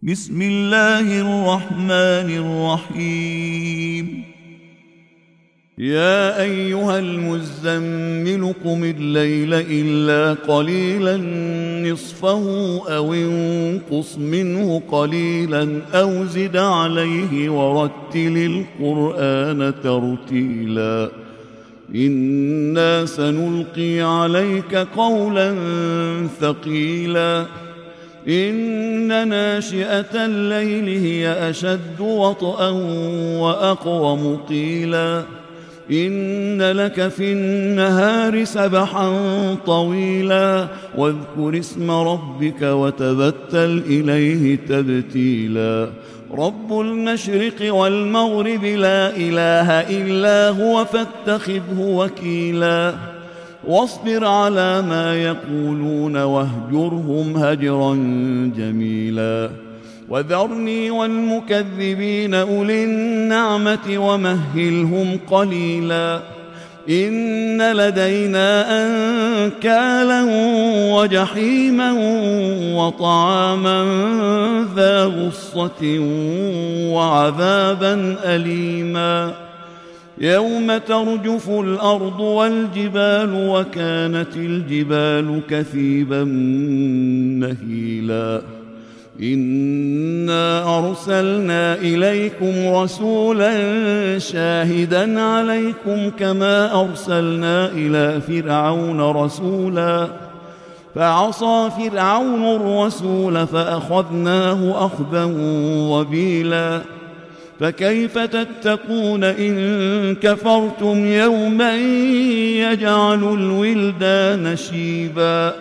بسم الله الرحمن الرحيم. يا أيها المزمل قم الليل إلا قليلا نصفه أو انقص منه قليلا أو زد عليه ورتل القرآن ترتيلا إنا سنلقي عليك قولا ثقيلا إن ناشئة الليل هي أشد وطئا وأقوم قيلا إن لك في النهار سبحا طويلا واذكر اسم ربك وتبتل إليه تبتيلا رب المشرق والمغرب لا إله إلا هو فاتخذه وكيلا واصبر على ما يقولون واهجرهم هجرا جميلا وذرني والمكذبين أولي النعمة ومهلهم قليلا إن لدينا أنكالا وجحيما وطعاما ذا غصة وعذابا أليما يوم ترجف الأرض والجبال وكانت الجبال كثيبا مهيلا إنا أرسلنا إليكم رسولا شاهدا عليكم كما أرسلنا إلى فرعون رسولا فعصى فرعون الرسول فأخذناه أخذا وبيلا فكيف تتقون إن كفرتم يوما يجعل الولدان شيبا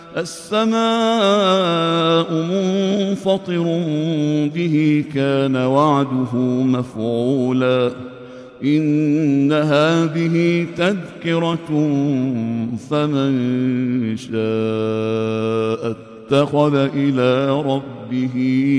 السماء منفطر به كان وعده مفعولا إن هذه تذكرة فمن شاء اتخذ إلى ربه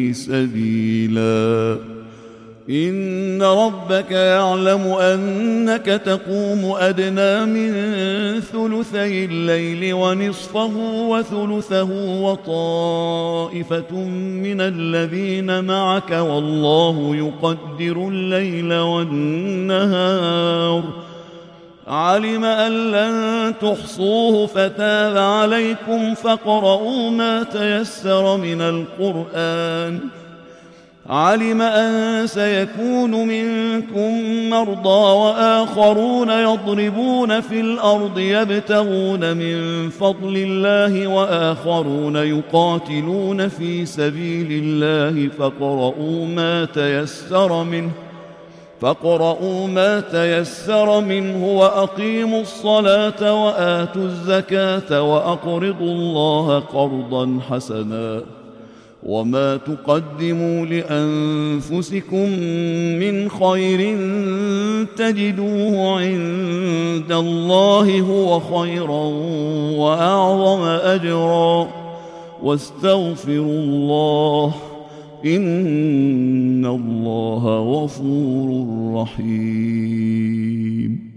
سبيلا إن ربك يعلم أنك تقوم أدنى من ثلثي الليل ونصفه وثلثه وطائفة من الذين معك والله يقدر الليل والنهار علم أن لن تحصوه فتاب عليكم فاقرؤوا ما تيسر من القرآن علم أن سيكون منكم مرضى وآخرون يضربون في الأرض يبتغون من فضل الله وآخرون يقاتلون في سبيل الله فاقرؤوا ما تيسر منه وأقيموا الصلاة وآتوا الزكاة وأقرضوا الله قرضا حسنا وما تقدموا لأنفسكم من خير تجدوه عند الله هو خيرا وأعظم أجرا واستغفروا الله إن الله غفور رحيم.